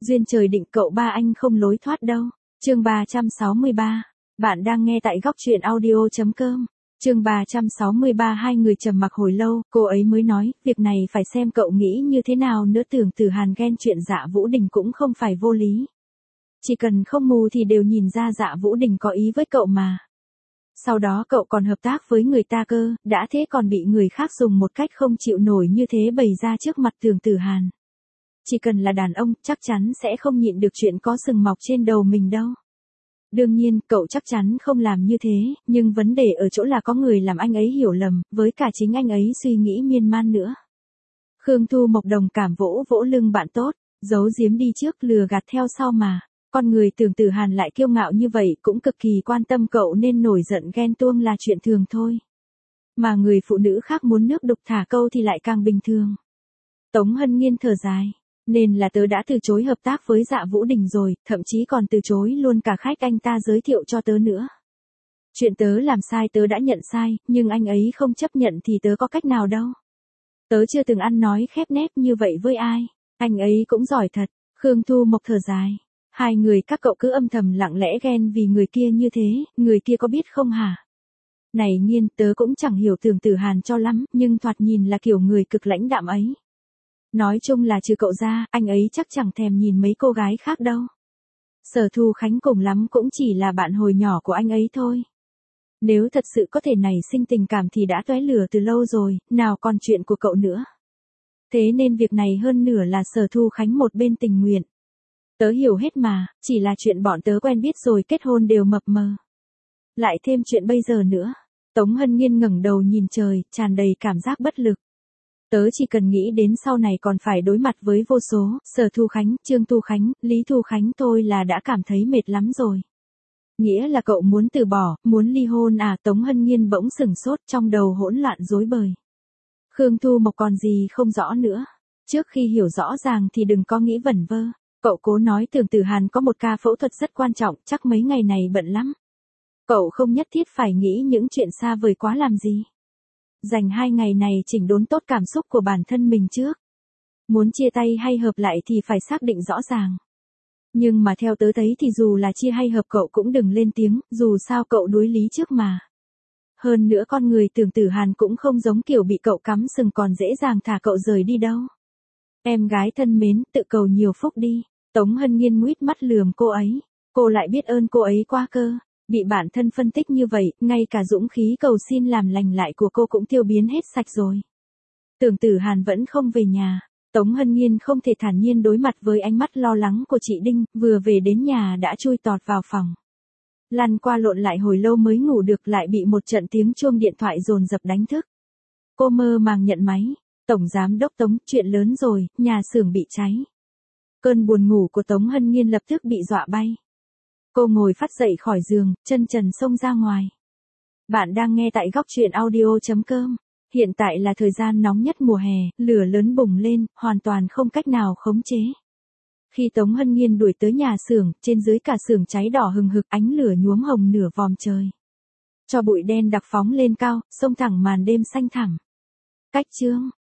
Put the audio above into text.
Duyên trời định cậu ba anh không lối thoát đâu. Chương 363. Bạn đang nghe tại góc truyện audio.com. Chương 363. Hai người trầm mặc hồi lâu, cô ấy mới nói, việc này phải xem cậu nghĩ như thế nào nữa. Tưởng Tử Hàn ghen chuyện Dạ Vũ Đình cũng không phải vô lý. Chỉ cần không mù thì đều nhìn ra Dạ Vũ Đình có ý với cậu mà. Sau đó cậu còn hợp tác với người ta cơ, đã thế còn bị người khác dùng một cách không chịu nổi như thế bày ra trước mặt Tưởng Tử Hàn. Chỉ cần là đàn ông, chắc chắn sẽ không nhịn được chuyện có sừng mọc trên đầu mình đâu. Đương nhiên, cậu chắc chắn không làm như thế, nhưng vấn đề ở chỗ là có người làm anh ấy hiểu lầm, với cả chính anh ấy suy nghĩ miên man nữa. Khương Thu Mộc đồng cảm vỗ vỗ lưng bạn tốt, giấu giếm đi trước lừa gạt theo sau mà. Con người Tưởng Tử Hàn lại kiêu ngạo như vậy cũng cực kỳ quan tâm cậu nên nổi giận ghen tuông là chuyện thường thôi. Mà người phụ nữ khác muốn nước đục thả câu thì lại càng bình thường. Tống Hân Nghiên thở dài. Nên là tớ đã từ chối hợp tác với Dạ Vũ Đình rồi, thậm chí còn từ chối luôn cả khách anh ta giới thiệu cho tớ nữa. Chuyện tớ làm sai tớ đã nhận sai, nhưng anh ấy không chấp nhận thì tớ có cách nào đâu. Tớ chưa từng ăn nói khép nép như vậy với ai, anh ấy cũng giỏi thật. Khương Thu Mộc thở dài. Hai người các cậu cứ âm thầm lặng lẽ ghen vì người kia như thế, người kia có biết không hả? Này Nghiên, tớ cũng chẳng hiểu Tưởng Tử Hàn cho lắm, nhưng thoạt nhìn là kiểu người cực lãnh đạm ấy. Nói chung là trừ cậu ra, anh ấy chắc chẳng thèm nhìn mấy cô gái khác đâu. Sở Thu Khánh cùng lắm cũng chỉ là bạn hồi nhỏ của anh ấy thôi. Nếu thật sự có thể nảy sinh tình cảm thì đã tóe lửa từ lâu rồi, nào còn chuyện của cậu nữa. Thế nên việc này hơn nửa là Sở Thu Khánh một bên tình nguyện. Tớ hiểu hết mà, chỉ là chuyện bọn tớ quen biết rồi kết hôn đều mập mờ. Lại thêm chuyện bây giờ nữa. Tống Hân Nghiên ngẩng đầu nhìn trời, tràn đầy cảm giác bất lực. Tớ chỉ cần nghĩ đến sau này còn phải đối mặt với vô số, Sở Thu Khánh, Trương Thu Khánh, Lý Thu Khánh thôi là đã cảm thấy mệt lắm rồi. Nghĩa là cậu muốn từ bỏ, muốn ly hôn à? Tống Hân Nghiên bỗng sửng sốt, trong đầu hỗn loạn rối bời. Khương Thu Mộc còn gì không rõ nữa. Trước khi hiểu rõ ràng thì đừng có nghĩ vẩn vơ. Cậu cố nói Tưởng Tử Hàn có một ca phẫu thuật rất quan trọng, chắc mấy ngày này bận lắm. Cậu không nhất thiết phải nghĩ những chuyện xa vời quá làm gì. Dành 2 ngày này chỉnh đốn tốt cảm xúc của bản thân mình trước. Muốn chia tay hay hợp lại thì phải xác định rõ ràng. Nhưng mà theo tớ thấy thì dù là chia hay hợp cậu cũng đừng lên tiếng, dù sao cậu đối lý trước mà. Hơn nữa con người Tưởng Tử Hàn cũng không giống kiểu bị cậu cắm sừng còn dễ dàng thả cậu rời đi đâu. Em gái thân mến, tự cầu nhiều phúc đi. Tống Hân Nghiên nguýt mắt lườm cô ấy. Cô lại biết ơn cô ấy quá cơ. Bị bản thân phân tích như vậy, ngay cả dũng khí cầu xin làm lành lại của cô cũng tiêu biến hết sạch rồi. Tưởng Tử Hàn vẫn không về nhà. Tống Hân Nghiên không thể thản nhiên đối mặt với ánh mắt lo lắng của chị Đinh, vừa về đến nhà đã chui tọt vào phòng. Lăn qua lộn lại hồi lâu mới ngủ được, lại bị một trận tiếng chuông điện thoại dồn dập đánh thức. Cô mơ màng nhận máy. Tổng giám đốc Tống, chuyện lớn rồi, nhà xưởng bị cháy. Cơn buồn ngủ của Tống Hân Nghiên lập tức bị dọa bay. Cô ngồi phắt dậy khỏi giường, chân trần xông ra ngoài. Bạn đang nghe tại góc truyện audio.com. Hiện tại là thời gian nóng nhất mùa hè, lửa lớn bùng lên, hoàn toàn không cách nào khống chế. Khi Tống Hân Nghiên đuổi tới nhà xưởng, trên dưới cả xưởng cháy đỏ hừng hực, ánh lửa nhuốm hồng nửa vòm trời. Cho bụi đen đặc phóng lên cao, xông thẳng màn đêm xanh thẳm. Cách chương.